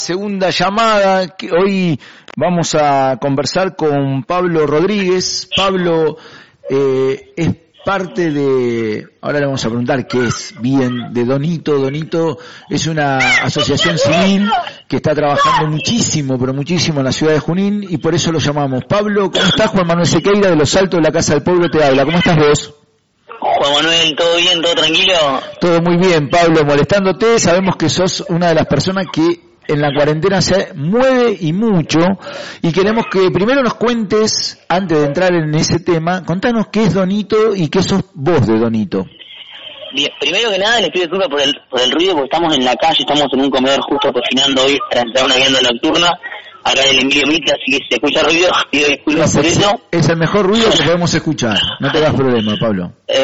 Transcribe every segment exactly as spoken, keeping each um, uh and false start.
Segunda llamada, que hoy vamos a conversar con Pablo Rodríguez. Pablo eh, es parte de, ahora le vamos a preguntar qué es bien, de Donito. Donito es una asociación civil que está trabajando muchísimo, pero muchísimo en la ciudad de Junín y por eso lo llamamos. Pablo, ¿cómo estás? Juan Manuel Sequeira de Los Altos de la Casa del Pueblo te habla. ¿Cómo estás vos? Juan Manuel, ¿todo bien? ¿Todo tranquilo? Todo muy bien, Pablo, molestándote. Sabemos que sos una de las personas que en la cuarentena se mueve y mucho, y queremos que primero nos cuentes, antes de entrar en ese tema, contanos qué es Donito y qué sos vos de Donito. Bien, primero que nada les pido disculpas por el, por el ruido, porque estamos en la calle, estamos en un comedor justo cocinando hoy para entrar a una vianda nocturna, acá en el Emilio Mitre, así que si se escucha ruido, pido disculpas es, por eso. Es el mejor ruido que podemos escuchar, no te das problema, Pablo. Eh,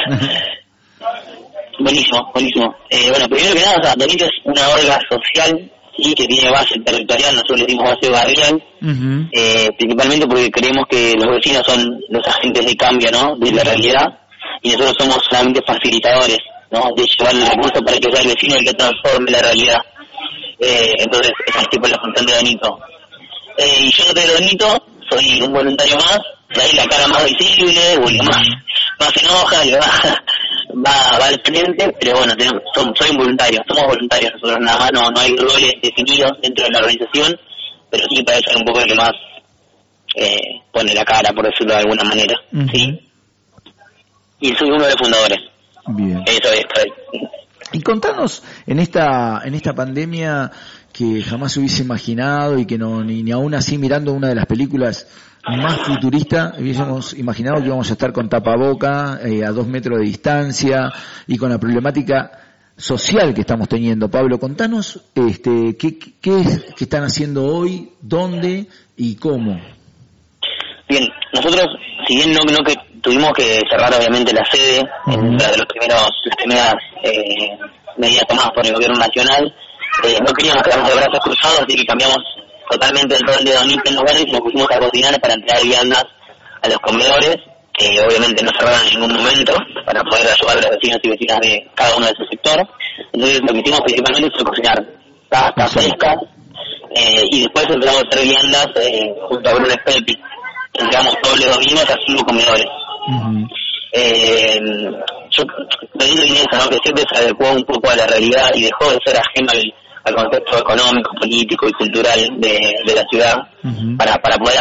buenísimo, buenísimo. Eh, bueno, primero que nada, o sea, Donito es una orga social, sí, que tiene base territorial, nosotros le dimos base barrial, uh-huh. eh, principalmente porque creemos que los vecinos son los agentes de cambio, ¿no?, de la realidad, y nosotros somos solamente facilitadores, ¿no?, de llevar el recurso para que sea el vecino el que transforme la realidad. Eh, entonces, esa es tipo la función de Donito. Eh, y yo no soy Donito, soy un voluntario más, de ahí la cara más visible, o el que más, más se enoja, y va, va, va al frente, pero bueno, tenemos, somos, soy un voluntario, somos voluntarios nosotros, nada más, no, no hay roles definidos dentro de la organización, pero sí para ser un poco el que más eh, pone la cara, por decirlo de alguna manera, uh-huh. ¿sí? Y soy uno de los fundadores. Bien. Eso es, por ahí. Y contanos, en esta en esta pandemia que jamás se hubiese imaginado y que no ni, ni aún así mirando una de las películas más futurista, hubiésemos imaginado que íbamos a estar con tapaboca, eh, a dos metros de distancia y con la problemática social que estamos teniendo. Pablo, contanos este, qué, qué es que están haciendo hoy, dónde y cómo. Bien, nosotros, si bien no, no que tuvimos que cerrar obviamente la sede, uh-huh. en una de los primeros, las primeras eh, medidas tomadas por el gobierno nacional, eh, no queríamos quedarnos de brazos cruzados, así que cambiamos totalmente el rol de Donito en los barrios y nos pusimos a cocinar para entregar viandas a los comedores, que obviamente no cerraron en ningún momento, para poder ayudar a los vecinos y vecinas de cada uno de su sector. Entonces lo que hicimos principalmente fue cocinar pastas frescas, eh, y después empezamos a hacer viandas eh, junto a Bruno Spelpi. Entregamos todos los domingos a cinco comedores. Uh-huh. Eh, yo Donito viene eso, ¿no?, que siempre se adecuó un poco a la realidad y dejó de ser ajeno al al contexto económico, político y cultural de, de la ciudad, uh-huh. para, para poder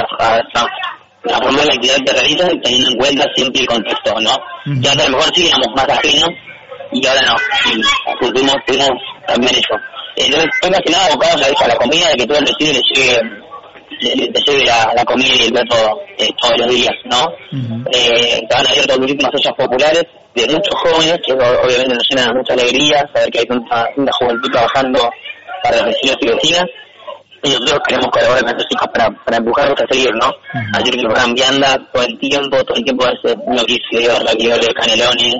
transformar la actividad que realiza teniendo en cuenta siempre el contexto, ¿no? Uh-huh. Ya a lo mejor sí éramos más ajenos y ahora no, y pudimos, pudimos cambiar eso. Entonces, fue más que nada abocados a, a la comida, de que todo el vecino le llegue, le, le lleve la, la comida y el plato eh, todos los días, ¿no? Uh-huh. Eh, estaban abiertos muchísimas ollas populares de muchos jóvenes, que obviamente nos llenan de mucha alegría saber que hay tanta, tanta juventud trabajando para los vecinos y vecinas, y nosotros queremos colaborar con estos chicos para, para empujarlos a seguir, ¿no? Uh-huh. Así que nos dan vianda todo el tiempo, todo el tiempo hace noticias, ravioles, canelones,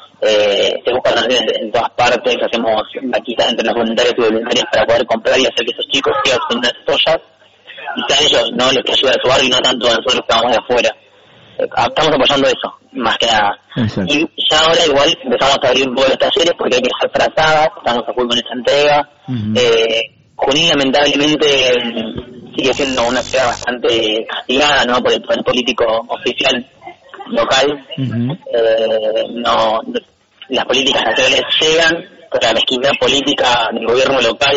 eh, se buscan en, en todas partes, hacemos vaquitas entre los voluntarios y voluntarias para poder comprar y hacer que esos chicos sigan haciendo esas ollas, y sean ellos, ¿no?, los que ayudan a su barrio y no tanto nosotros que vamos de afuera. Estamos apoyando eso, más que nada. Exacto. Y ya ahora igual empezamos a abrir un poco los talleres porque hay que hacer frazadas, estamos a full con esta entrega. Uh-huh. Eh, Junín lamentablemente sigue siendo una ciudad bastante castigada, ¿no?, por el poder político oficial local. Uh-huh. Eh, no, las políticas nacionales llegan, pero la mezquindad política del gobierno local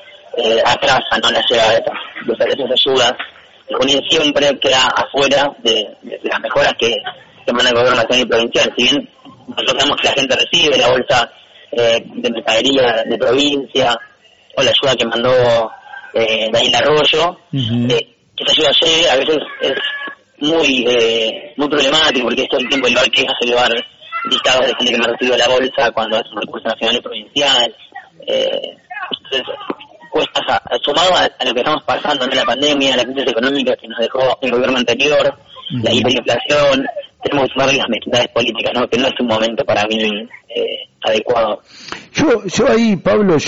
eh, atrasa, no la llega de esas ayudas. Junín siempre queda afuera de, de las mejoras que, que manda el gobierno nacional y provincial. Si bien nosotros sabemos que la gente recibe la bolsa eh, de mercadería de provincia o la ayuda que mandó eh, Daniel Arroyo, uh-huh. eh, que esa ayuda llegue, a veces es muy eh, muy problemático porque es todo el tiempo el bar quejas, el bar listados de gente que no ha recibido la bolsa cuando es un recurso nacional y provincial. Eh, entonces, cuestas a, a, sumado a, a lo que estamos pasando en la pandemia, la crisis económica que nos dejó el gobierno anterior, uh-huh. la hiperinflación, tenemos que sumar las mezquindades políticas, ¿no?, que no es un momento para mí eh, adecuado. Yo yo ahí, Pablo, yo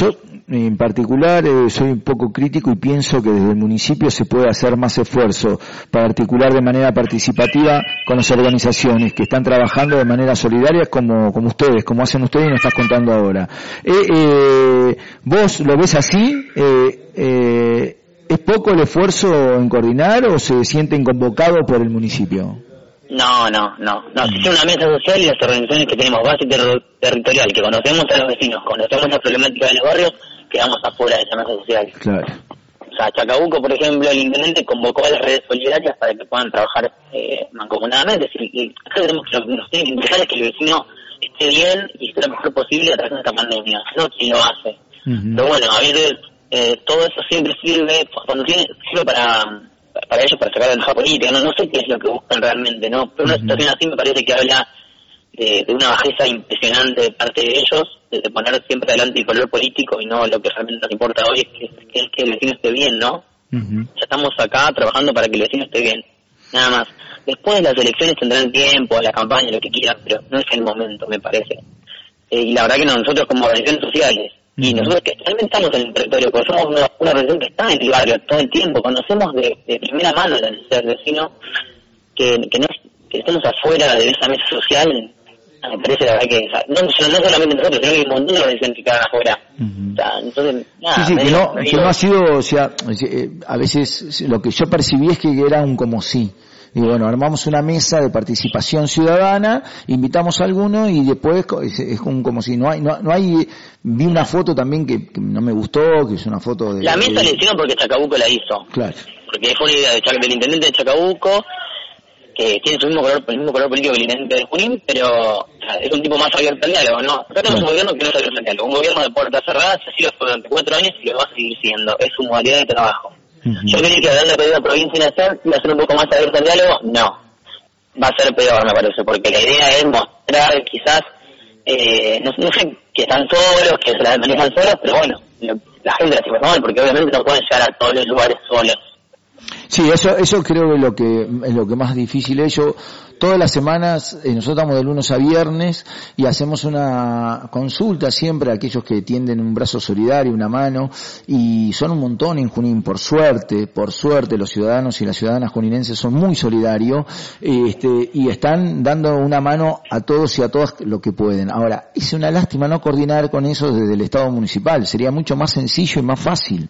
en particular eh, soy un poco crítico y pienso que desde el municipio se puede hacer más esfuerzo para articular de manera participativa con las organizaciones que están trabajando de manera solidaria como, como ustedes, como hacen ustedes y nos estás contando ahora. Eh, eh, ¿Vos lo ves así? Eh, eh, ¿Es poco el esfuerzo en coordinar o se sienten convocados por el municipio? No, no, no. no. Si es una mesa social y las organizaciones que tenemos base ter- territorial, que conocemos a los vecinos, conocemos la problemática de los barrios, quedamos afuera de esa mesa social. Claro. O sea, Chacabuco, por ejemplo, el intendente convocó a las redes solidarias para que puedan trabajar eh, mancomunadamente. Y acá tenemos que, lo que nos tiene que interesar es que el vecino esté bien y esté lo mejor posible a través de esta pandemia. No quien lo hace. Uh-huh. Pero bueno, a veces eh, todo eso siempre sirve, cuando tiene, sirve para... para ellos, para sacar la enoja política, no, no sé qué es lo que buscan realmente, ¿no? Pero una uh-huh. situación así me parece que habla de, de una bajeza impresionante de parte de ellos, de, de poner siempre adelante el color político y no lo que realmente nos importa hoy, es que, que, es que el vecino esté bien, ¿no? Uh-huh. Ya estamos acá trabajando para que el vecino esté bien, nada más. Después de las elecciones tendrán tiempo, la campaña, lo que quieran, pero no es el momento, me parece. Eh, y la verdad que no, nosotros como organizaciones sociales, y nosotros que realmente estamos en el territorio, porque somos una, una organización que está en el barrio todo el tiempo, conocemos de, de primera mano la necesidad del vecino, que, que, no, que estemos afuera de esa mesa social, me parece la verdad que, o sea, no, no solamente nosotros, sino que hay un montón de organizaciones que quedan afuera. Uh-huh. O sea, entonces, nada, sí, sí, me que, digo, no, me que digo, no ha sido, o sea, a veces lo que yo percibí es que era un como sí. Y bueno, armamos una mesa de participación ciudadana, invitamos a alguno y después es, es un, como si no hay, no, no hay, vi una foto también que, que no me gustó, que es una foto de... La mesa de, la hicieron porque Chacabuco la hizo. Claro. Porque fue una idea de, del intendente de Chacabuco, que tiene su mismo color, el mismo color político que el intendente de Junín, pero o sea, es un tipo más abierto al diálogo, ¿no? Acá tenemos claro. un gobierno que no es abierto al diálogo, un gobierno de puertas cerradas, así lo fue durante cuatro años y lo va a seguir siendo, es su modalidad de trabajo. Uh-huh. Yo creo que darle pedir a la provincia y nación y hacer un poco más abierto al diálogo, no. Va a ser peor, me parece, porque la idea es mostrar, quizás, eh, no, no sé, que están solos, que se la manejan solos, pero bueno, la gente la sigue mal, porque obviamente no pueden llegar a todos los lugares solos. Sí, eso eso creo que es lo que es lo que más difícil es. Yo todas las semanas, eh, nosotros estamos de lunes a viernes y hacemos una consulta siempre a aquellos que tienden un brazo solidario, una mano, y son un montón en Junín, por suerte, por suerte los ciudadanos y las ciudadanas juninenses son muy solidarios, este, y están dando una mano a todos y a todas lo que pueden. Ahora, es una lástima no coordinar con eso desde el Estado municipal, sería mucho más sencillo y más fácil.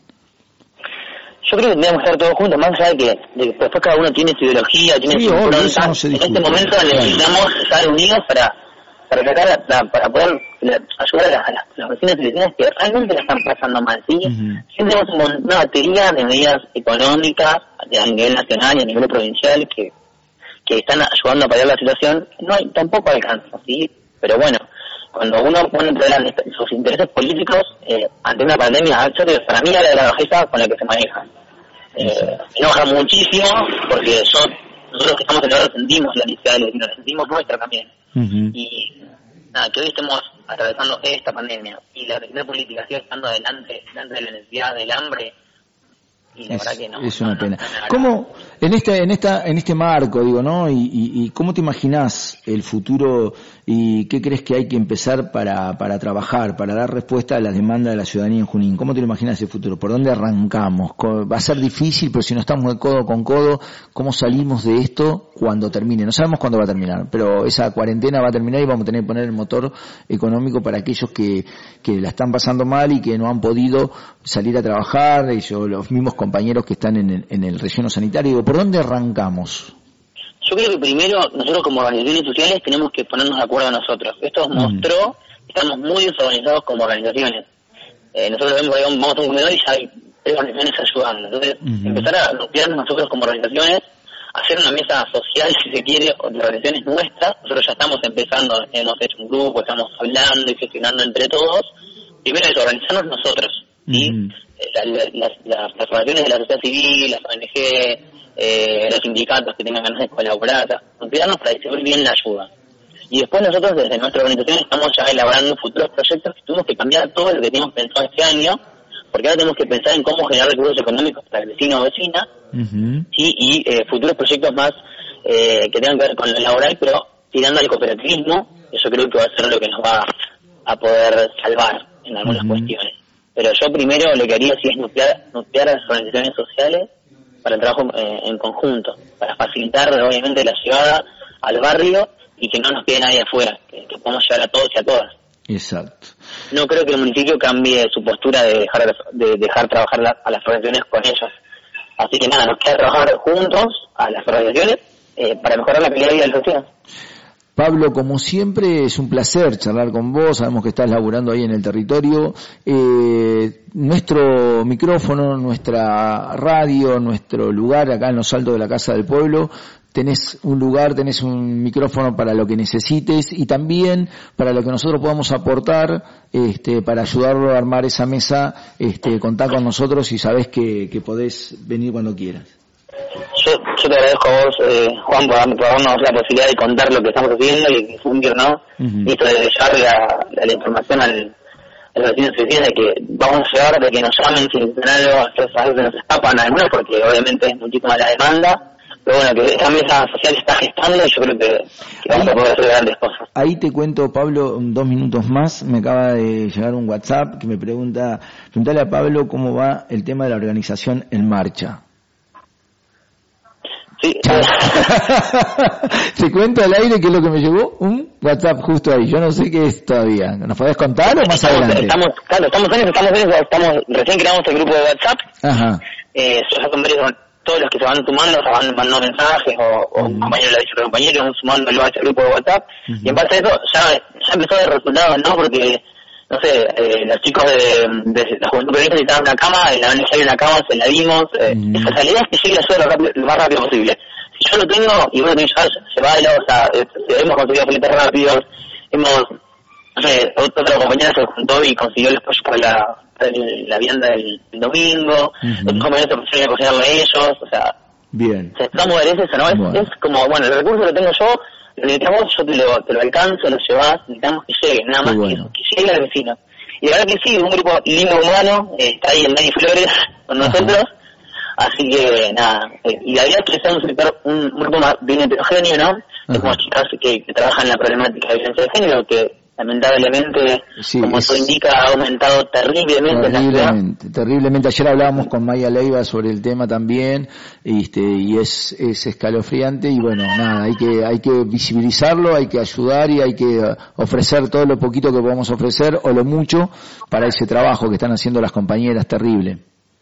Yo creo que debemos estar todos juntos, más allá de que, de que después cada uno tiene su ideología, tiene sí, su obvio, impronta. No se en este momento necesitamos estar unidos para para tratar, para, para poder ayudar a las, a las, a las vecinas y vecinas que realmente la están pasando mal, ¿sí? Uh-huh. Siempre tenemos una batería de medidas económicas a nivel nacional y a nivel provincial que que están ayudando a paliar la situación. No hay, tampoco alcanza, ¿sí? Pero bueno, cuando uno pone por delante sus intereses políticos eh, ante una pandemia, yo creo, para mí era la bajeza con la que se maneja. Eh, me enoja muchísimo porque yo, nosotros que estamos en el barrio sentimos la necesidad del vecino, la sentimos nuestra también. Uh-huh. Y nada, que hoy estemos atravesando esta pandemia y la necesidad política sigue estando adelante, delante de la necesidad del hambre, y la es, verdad que no. Es una no, pena. No, no, no, ¿Cómo, en este, en esta, en este marco, digo, ¿no? Y, y, y cómo te imaginás el futuro y qué crees que hay que empezar para, para trabajar, para dar respuesta a las demandas de la ciudadanía en Junín? ¿Cómo te lo imaginas el futuro? ¿Por dónde arrancamos? Va a ser difícil, pero si no estamos de codo con codo, ¿cómo salimos de esto cuando termine? No sabemos cuándo va a terminar, pero esa cuarentena va a terminar y vamos a tener que poner el motor económico para aquellos que, que la están pasando mal y que no han podido salir a trabajar, y yo, los mismos compañeros que están en el, en el relleno sanitario. Digo, ¿por dónde arrancamos? Yo creo que primero nosotros como organizaciones sociales tenemos que ponernos de acuerdo a nosotros. Esto mm. mostró que estamos muy desorganizados como organizaciones. Eh, nosotros vemos, digamos, vamos a un comedor y ya hay tres organizaciones ayudando. Entonces, mm. empezar a bloquearnos nosotros como organizaciones, hacer una mesa social, si se quiere, de organizaciones nuestras. Nosotros ya estamos empezando, hemos hecho un grupo, estamos hablando y gestionando entre todos. Primero es organizarnos nosotros, ¿sí? Mm. La, la, las, las, las organizaciones de la sociedad civil, las O N G, eh, los sindicatos que tengan ganas de colaborar, considerarnos para distribuir bien la ayuda. Y después nosotros desde nuestra organización estamos ya elaborando futuros proyectos que tuvimos que cambiar todo lo que teníamos pensado este año, porque ahora tenemos que pensar en cómo generar recursos económicos para el vecino o vecina, uh-huh. ¿sí? Y eh, futuros proyectos más eh, que tengan que ver con lo laboral, pero tirando al cooperativismo. Eso creo que va a ser lo que nos va a poder salvar en algunas uh-huh. cuestiones. pero yo primero lo que haría sí es nuclear, nuclear a las organizaciones sociales para el trabajo eh, en conjunto, para facilitar obviamente la llegada al barrio y que no nos quede nadie afuera, que, que podamos llegar a todos y a todas. Exacto. No creo que el municipio cambie su postura de dejar de dejar trabajar la, a las organizaciones con ellos. Así que nada, nos queda trabajar juntos a las organizaciones eh, para mejorar la calidad de vida del vecino. Pablo, como siempre, es un placer charlar con vos, sabemos que estás laburando ahí en el territorio. Eh, nuestro micrófono, nuestra radio, nuestro lugar acá en los altos de la Casa del Pueblo, tenés un lugar, tenés un micrófono para lo que necesites y también para lo que nosotros podamos aportar, este, para ayudarlo a armar esa mesa, este, contá con nosotros y sabés que, que podés venir cuando quieras. Yo, yo te agradezco a vos, eh, Juan, por, por darnos la posibilidad de contar lo que estamos haciendo y difundir, ¿no? Uh-huh. Y esto de llevar la, la, la información al, al vecino suicida, de que vamos a llegar, de que nos llamen si necesitan algo, a veces nos escapan algunos porque obviamente es muchísima la demanda, pero bueno, que esta mesa social está gestando y yo creo que, que vamos a poder hacer grandes cosas. Ahí te cuento, Pablo, dos minutos más, me acaba de llegar un WhatsApp que me pregunta, preguntale a Pablo cómo va el tema de la organización En Marcha. Sí. Te cuento al aire qué es lo que me llegó, un WhatsApp justo ahí. Yo no sé qué es todavía. ¿Nos podés contar o más estamos, adelante? Estamos, claro, estamos en eso, estamos en eso, estamos, recién creamos el grupo de WhatsApp. Ajá. Eh, ya son varios, todos los que se van sumando, se van mandando mensajes o, o uh-huh. compañeros, le ha dicho compañeros, que van sumando a ese grupo de WhatsApp. Uh-huh. Y en base a eso ya, ya empezó a dar resultados, ¿no? Porque, no sé, eh, los chicos de, de la Juventud Peronista necesitaban una cama, en la O N G hay una cama, se la dimos. Eh, mm. Esa realidad es que llegue a ser lo, rápido, lo más rápido posible. Si yo lo tengo, y bueno, ya se va de lado, o sea, eh, hemos conseguido fletes rápidos, hemos, no sé, otra compañera se juntó y consiguió el apoyo para la, para el, la vianda del, del domingo, uh-huh. otros compañeros se pusieron a cocinarlo a ellos, o sea, bien. Se está a mover eso, ¿no? Es, bueno. es como, bueno, el recurso lo tengo yo, lo necesitamos, yo te lo, te lo alcanzo, lo llevas, necesitamos que llegue, nada más bueno. que eso, que llegue al vecino. Y la verdad que sí, un grupo lindo humano, eh, está ahí en Dani Flores con nosotros, ajá. Así que nada, eh, y la idea es que sea un sector, un, un grupo más bien heterogéneo, ¿no? Es como chicas que, que trabajan en la problemática de violencia de género, que lamentablemente, sí, como eso indica, ha aumentado terriblemente, terriblemente en la ciudad. Terriblemente. Ayer hablábamos con Maya Leiva sobre el tema también, este, y es, es escalofriante, y bueno, nada, hay que, hay que visibilizarlo, hay que ayudar y hay que ofrecer todo lo poquito que podamos ofrecer, o lo mucho, para ese trabajo que están haciendo las compañeras, terrible.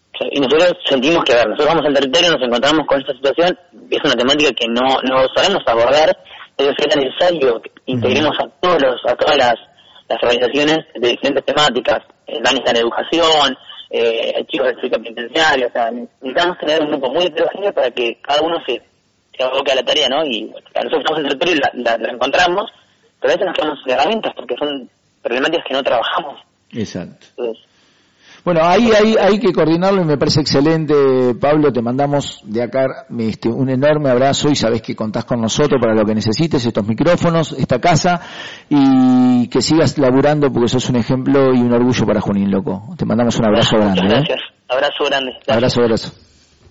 Y nosotros sentimos que, a ver, nosotros vamos al territorio, nos encontramos con esta situación, es una temática que no, no sabemos abordar, pero es necesario que integremos a todos los, a todas las, las organizaciones de diferentes temáticas. Eh, Dan está en educación, eh, chicos del circuito penitenciario, o sea, necesitamos tener un grupo muy heterogéneo para que cada uno se, se aboque a la tarea, ¿no? Y claro, nosotros estamos en el territorio y la, la, la encontramos, pero a veces nos quedamos sin herramientas porque son problemáticas que no trabajamos. Exacto. Entonces, bueno, ahí hay, hay que coordinarlo y me parece excelente, Pablo. Te mandamos de acá este, un enorme abrazo y sabés que contás con nosotros para lo que necesites, estos micrófonos, esta casa, y que sigas laburando porque sos un ejemplo y un orgullo para Junín, loco. Te mandamos un abrazo grande. Muchas gracias. ¿eh? Abrazo grande. Gracias. Abrazo, abrazo.